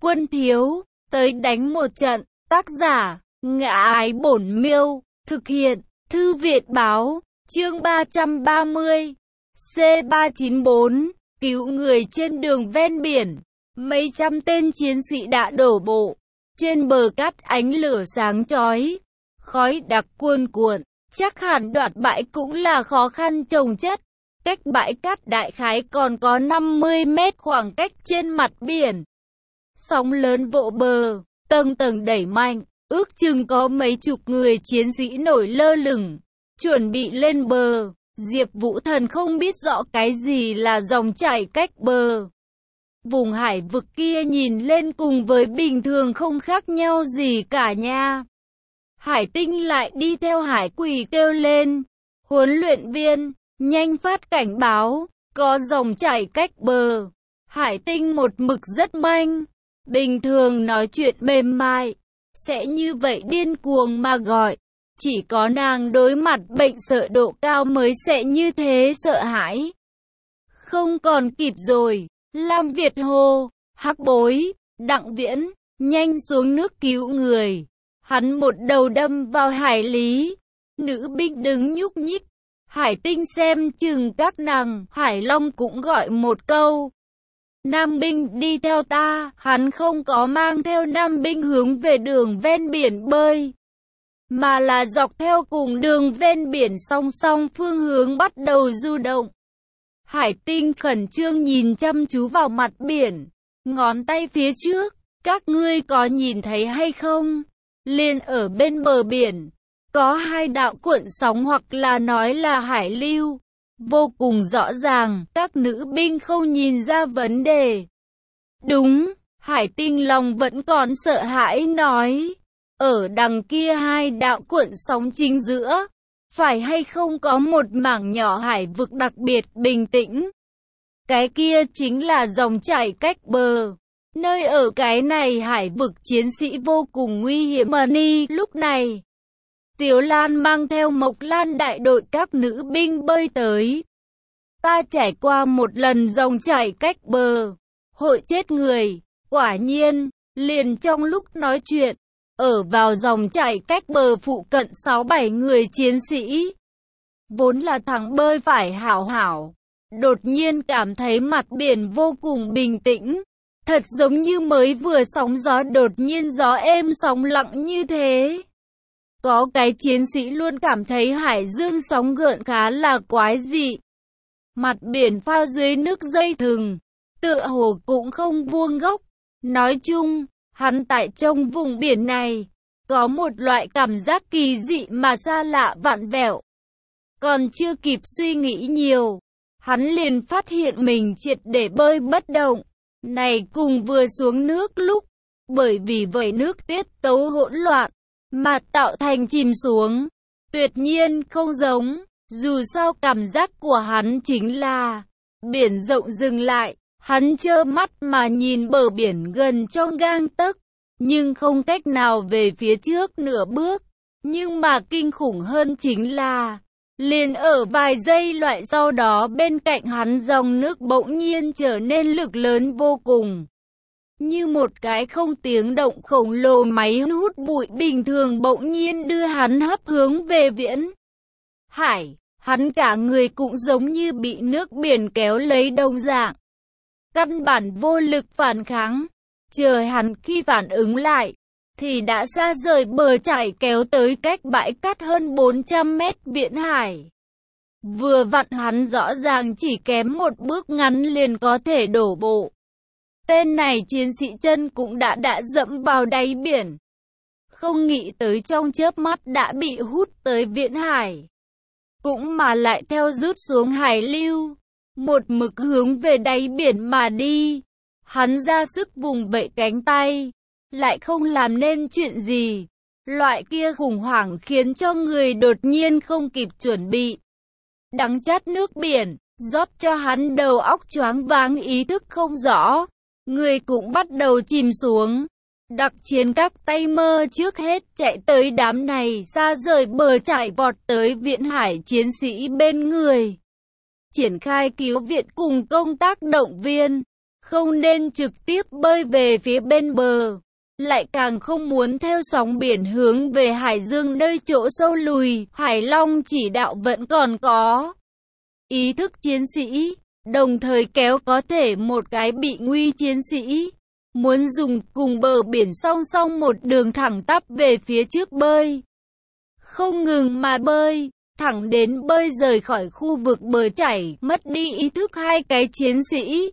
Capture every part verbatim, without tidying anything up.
Quân thiếu, tới đánh một trận. Tác giả, Ngã Ái Bổn Miêu. Thực hiện, Thư viện báo. Chương ba trăm ba mươi. C ba chín bốn. Cứu người trên đường ven biển. Mấy trăm tên chiến sĩ đã đổ bộ. Trên bờ cát ánh lửa sáng chói. Khói đặc cuồn cuộn. Chắc hẳn đoạt bãi cũng là khó khăn chồng chất. Cách bãi cát đại khái còn có năm mươi mét khoảng cách trên mặt biển. Sóng lớn vỗ bờ, tầng tầng đẩy mạnh, ước chừng có mấy chục người chiến sĩ nổi lơ lửng, chuẩn bị lên bờ. Diệp Vũ Thần không biết rõ cái gì là dòng chảy cách bờ. Vùng hải vực kia nhìn lên cùng với bình thường không khác nhau gì cả nha. Hải Tinh lại đi theo Hải Quỷ kêu lên, huấn luyện viên, nhanh phát cảnh báo, có dòng chảy cách bờ. Hải Tinh một mực rất manh, bình thường nói chuyện mềm mại, sẽ như vậy điên cuồng mà gọi. Chỉ có nàng đối mặt bệnh sợ độ cao mới sẽ như thế sợ hãi. Không còn kịp rồi, Lam Việt Hồ, Hắc Bối, Đặng Viễn, nhanh xuống nước cứu người. Hắn một đầu đâm vào hải lý, nữ binh đứng nhúc nhích. Hải Tinh xem chừng các nàng, Hải Long cũng gọi một câu. Nam binh đi theo ta, hắn không có mang theo nam binh hướng về đường ven biển bơi, mà là dọc theo cùng đường ven biển song song phương hướng bắt đầu du động. Hải Tinh khẩn trương nhìn chăm chú vào mặt biển, ngón tay phía trước, các ngươi có nhìn thấy hay không? Liền ở bên bờ biển, có hai đạo cuộn sóng hoặc là nói là hải lưu, vô cùng rõ ràng, các nữ binh không nhìn ra vấn đề. Đúng, Hải Tinh lòng vẫn còn sợ hãi nói, ở đằng kia hai đạo cuộn sóng chính giữa, phải hay không có một mảng nhỏ hải vực đặc biệt bình tĩnh. Cái kia chính là dòng chảy cách bờ. Nơi ở cái này hải vực chiến sĩ vô cùng nguy hiểm mà ni lúc này. Tiểu Lan mang theo Mộc Lan đại đội các nữ binh bơi tới. Ta trải qua một lần dòng chảy cách bờ. Hội chết người. Quả nhiên, liền trong lúc nói chuyện, ở vào dòng chảy cách bờ phụ cận sáu bảy người chiến sĩ. Vốn là thằng bơi phải hảo hảo. Đột nhiên cảm thấy mặt biển vô cùng bình tĩnh. Thật giống như mới vừa sóng gió đột nhiên gió êm sóng lặng như thế. Có cái chiến sĩ luôn cảm thấy hải dương sóng gợn khá là quái dị. Mặt biển phao dưới nước dây thừng, tựa hồ cũng không vuông góc. Nói chung, hắn tại trong vùng biển này, có một loại cảm giác kỳ dị mà xa lạ vặn vẹo. Còn chưa kịp suy nghĩ nhiều, hắn liền phát hiện mình triệt để bơi bất động. Này cùng vừa xuống nước lúc, bởi vì vẩy nước tiết tấu hỗn loạn, mà tạo thành chìm xuống. Tuyệt nhiên không giống, dù sao cảm giác của hắn chính là, biển rộng dừng lại, hắn trơ mắt mà nhìn bờ biển gần trong gang tấc, nhưng không cách nào về phía trước nửa bước. Nhưng mà kinh khủng hơn chính là, liền ở vài giây loại sau đó bên cạnh hắn dòng nước bỗng nhiên trở nên lực lớn vô cùng. Như một cái không tiếng động khổng lồ máy hút bụi bình thường bỗng nhiên đưa hắn hấp hướng về viễn hải. Hắn cả người cũng giống như bị nước biển kéo lấy đồng dạng. Căn bản vô lực phản kháng. Chờ hắn khi phản ứng lại, thì đã xa rời bờ chảy kéo tới cách bãi cát hơn bốn trăm mét viễn hải. Vừa vặn hắn rõ ràng chỉ kém một bước ngắn liền có thể đổ bộ. Tên này chiến sĩ chân cũng đã đã dẫm vào đáy biển. Không nghĩ tới trong chớp mắt đã bị hút tới viễn hải. Cũng mà lại theo rút xuống hải lưu. Một mực hướng về đáy biển mà đi. Hắn ra sức vùng vẫy cánh tay. Lại không làm nên chuyện gì. Loại kia khủng hoảng khiến cho người đột nhiên không kịp chuẩn bị. Đắng chát nước biển, rót cho hắn đầu óc choáng váng ý thức không rõ. Người cũng bắt đầu chìm xuống. Đặc chiến các tay mơ trước hết chạy tới đám này xa rời bờ chạy vọt tới viễn hải chiến sĩ bên người. Triển khai cứu viện cùng công tác động viên. không nên trực tiếp bơi về phía bên bờ, lại càng không muốn theo sóng biển hướng về hải dương nơi chỗ sâu lùi. Hải Long chỉ đạo vẫn còn có ý thức chiến sĩ, đồng thời kéo có thể một cái bị nguy chiến sĩ, muốn dùng cùng bờ biển song song một đường thẳng tắp về phía trước bơi. Không ngừng mà bơi, thẳng đến bơi rời khỏi khu vực bờ chảy, mất đi ý thức hai cái chiến sĩ.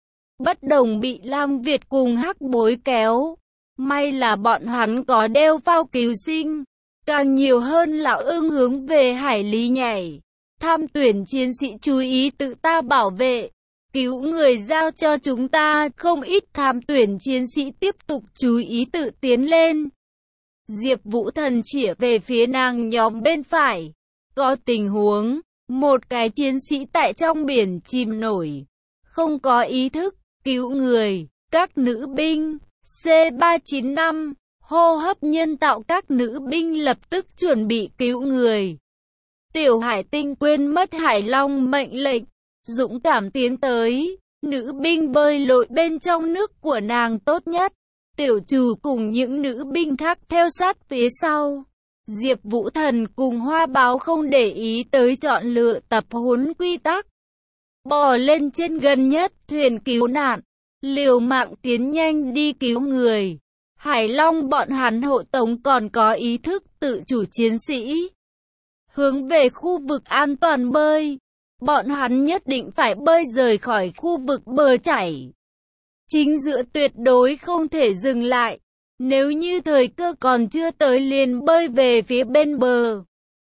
Bất đồng bị Lam Việt cùng Hắc Bối kéo. May là bọn hắn có đeo phao cứu sinh. Càng nhiều hơn là ương hướng về hải lý nhảy. Tham tuyển chiến sĩ chú ý tự ta bảo vệ. Cứu người giao cho chúng ta. Không ít tham tuyển chiến sĩ tiếp tục chú ý tự tiến lên. Diệp Vũ Thần chĩa về phía nàng nhóm bên phải. Có tình huống, một cái chiến sĩ tại trong biển chìm nổi, không có ý thức, cứu người. Các nữ binh C ba chín năm, hô hấp nhân tạo. Các nữ binh lập tức chuẩn bị cứu người. Tiểu Hải Tinh quên mất Hải Long mệnh lệnh, dũng cảm tiến tới. Nữ binh bơi lội bên trong nước của nàng tốt nhất. Tiểu Trù cùng những nữ binh khác theo sát phía sau. Diệp Vũ Thần cùng Hoa Báo không để ý tới chọn lựa tập huấn quy tắc. Bò lên trên gần nhất thuyền cứu nạn, liều mạng tiến nhanh đi cứu người. Hải Long bọn hắn hộ tống còn có ý thức tự chủ chiến sĩ. Hướng về khu vực an toàn bơi. Bọn hắn nhất định phải bơi rời khỏi khu vực bờ chảy. Chính giữa tuyệt đối không thể dừng lại. Nếu như thời cơ còn chưa tới liền bơi về phía bên bờ,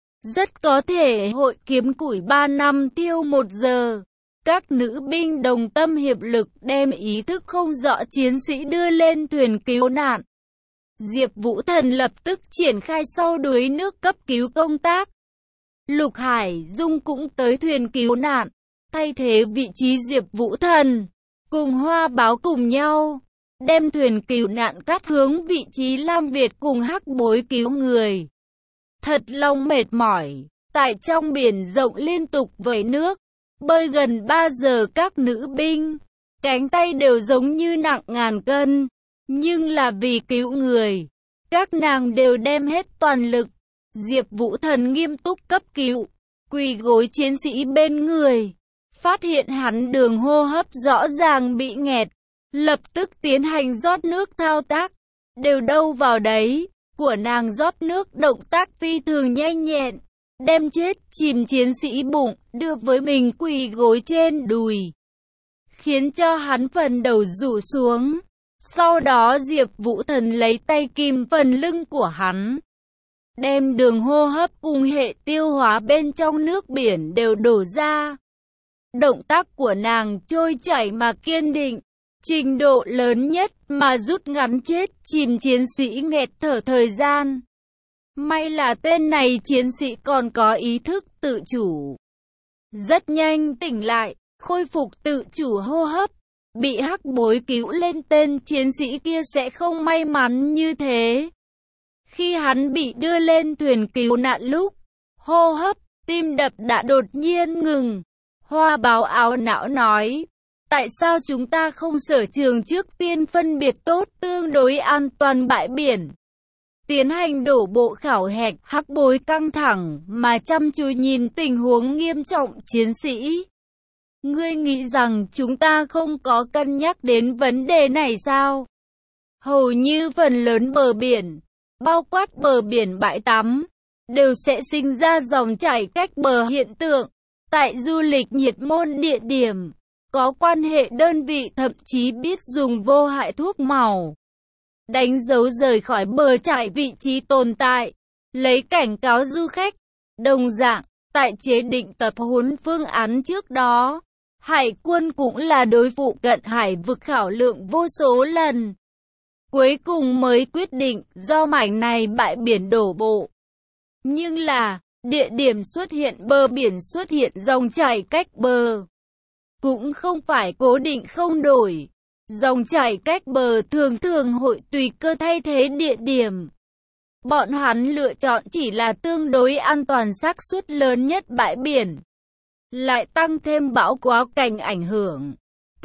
rất có thể hội kiếm củi ba năm tiêu một giờ. Các nữ binh đồng tâm hiệp lực đem ý thức không rõ chiến sĩ đưa lên thuyền cứu nạn. Diệp Vũ Thần lập tức triển khai sau đuối nước cấp cứu công tác. Lục Hải Dung cũng tới thuyền cứu nạn, thay thế vị trí Diệp Vũ Thần, cùng Hoa Báo cùng nhau đem thuyền cứu nạn cắt hướng vị trí Lam Việt cùng Hắc Bối cứu người. Thật lòng mệt mỏi, tại trong biển rộng liên tục vẩy nước, bơi gần ba giờ. Các nữ binh, cánh tay đều giống như nặng ngàn cân, nhưng là vì cứu người, các nàng đều đem hết toàn lực. Diệp Vũ Thần nghiêm túc cấp cứu, quỳ gối chiến sĩ bên người, phát hiện hắn đường hô hấp rõ ràng bị nghẹt, lập tức tiến hành rót nước thao tác, đều đâu vào đấy, của nàng rót nước động tác phi thường nhanh nhẹn, đem chết chìm chiến sĩ bụng, đưa với mình quỳ gối trên đùi, khiến cho hắn phần đầu rũ xuống. Sau đó Diệp Vũ Thần lấy tay kìm phần lưng của hắn, đem đường hô hấp cùng hệ tiêu hóa bên trong nước biển đều đổ ra. Động tác của nàng trôi chảy mà kiên định, trình độ lớn nhất mà rút ngắn chết chìm chiến sĩ nghẹt thở thời gian. May là tên này chiến sĩ còn có ý thức tự chủ, rất nhanh tỉnh lại, khôi phục tự chủ hô hấp. Bị Hắc Bối cứu lên tên chiến sĩ kia sẽ không may mắn như thế. Khi hắn bị đưa lên thuyền cứu nạn lúc, hô hấp, tim đập đã đột nhiên ngừng. Hoa Báo áo não nói, tại sao chúng ta không sở trường trước tiên phân biệt tốt tương đối an toàn bãi biển, tiến hành đổ bộ khảo hạch? Hắc Bối căng thẳng mà chăm chú nhìn tình huống nghiêm trọng chiến sĩ. Ngươi nghĩ rằng chúng ta không có cân nhắc đến vấn đề này sao? Hầu như phần lớn bờ biển, bao quát bờ biển bãi tắm, đều sẽ sinh ra dòng chảy cách bờ hiện tượng. Tại du lịch nhiệt môn địa điểm, có quan hệ đơn vị thậm chí biết dùng vô hại thuốc màu đánh dấu rời khỏi bờ chảy vị trí tồn tại, lấy cảnh cáo du khách. Đồng dạng, tại chế định tập huấn phương án trước đó, Hải quân cũng là đối phụ cận hải vực khảo lượng vô số lần. Cuối cùng mới quyết định do mảnh này bãi biển đổ bộ. Nhưng là, địa điểm xuất hiện bờ biển xuất hiện dòng chảy cách bờ, cũng không phải cố định không đổi. Dòng chảy cách bờ thường thường hội tùy cơ thay thế địa điểm. Bọn hắn lựa chọn chỉ là tương đối an toàn xác suất lớn nhất bãi biển, lại tăng thêm bão quá cảnh ảnh hưởng,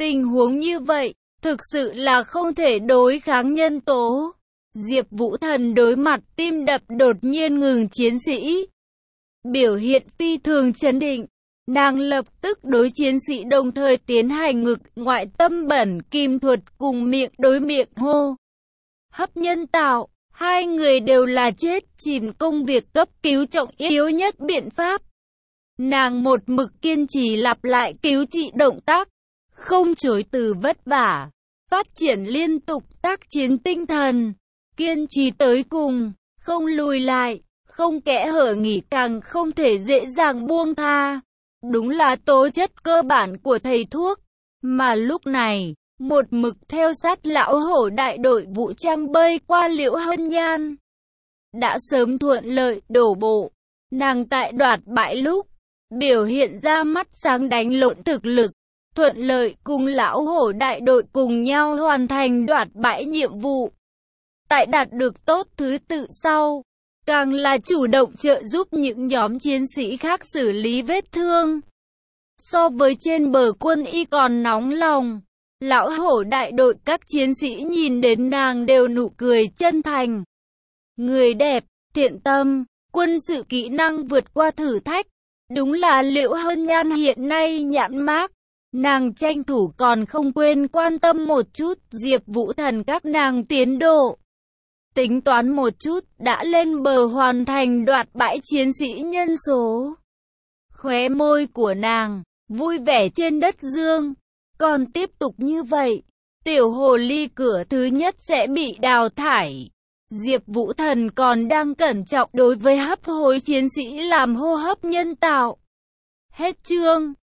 Tình huống như vậy, thực sự là không thể đối kháng nhân tố. Diệp Vũ Thần đối mặt tim đập đột nhiên ngừng chiến sĩ. Biểu hiện phi thường chấn định. Nàng lập tức đối chiến sĩ đồng thời tiến hành ngực ngoại tâm bẩn kim thuật cùng miệng đối miệng hô hấp nhân tạo. Hai người đều là chết chìm công việc cấp cứu trọng yếu nhất biện pháp. Nàng một mực kiên trì lặp lại cứu trị động tác, không chối từ vất vả, phát triển liên tục tác chiến tinh thần, kiên trì tới cùng, không lùi lại, không kẽ hở nghỉ càng không thể dễ dàng buông tha. Đúng là tố chất cơ bản của thầy thuốc, mà lúc này, một mực theo sát lão hổ đại đội vũ trang bơi qua Liễu Hân Nhan. Đã sớm thuận lợi đổ bộ, nàng tại đoạt bãi lúc, biểu hiện ra mắt sáng đánh lộn thực lực, thuận lợi cùng lão hổ đại đội cùng nhau hoàn thành đoạt bãi nhiệm vụ. Tại đạt được tốt thứ tự sau, càng là chủ động trợ giúp những nhóm chiến sĩ khác xử lý vết thương. So với trên bờ quân y còn nóng lòng, lão hổ đại đội các chiến sĩ nhìn đến nàng đều nụ cười chân thành. Người đẹp, thiện tâm, quân sự kỹ năng vượt qua thử thách. Đúng là Liễu Hân Nhan hiện nay nhãn mác. Nàng tranh thủ còn không quên quan tâm một chút Diệp Vũ Thần các nàng tiến độ. Tính toán một chút đã lên bờ hoàn thành đoạt bãi chiến sĩ nhân số. Khóe môi của nàng vui vẻ trên đất dương. Còn tiếp tục như vậy, tiểu hồ ly cửa thứ nhất sẽ bị đào thải. Diệp Vũ Thần còn đang cẩn trọng đối với hấp hối chiến sĩ làm hô hấp nhân tạo. Hết chương.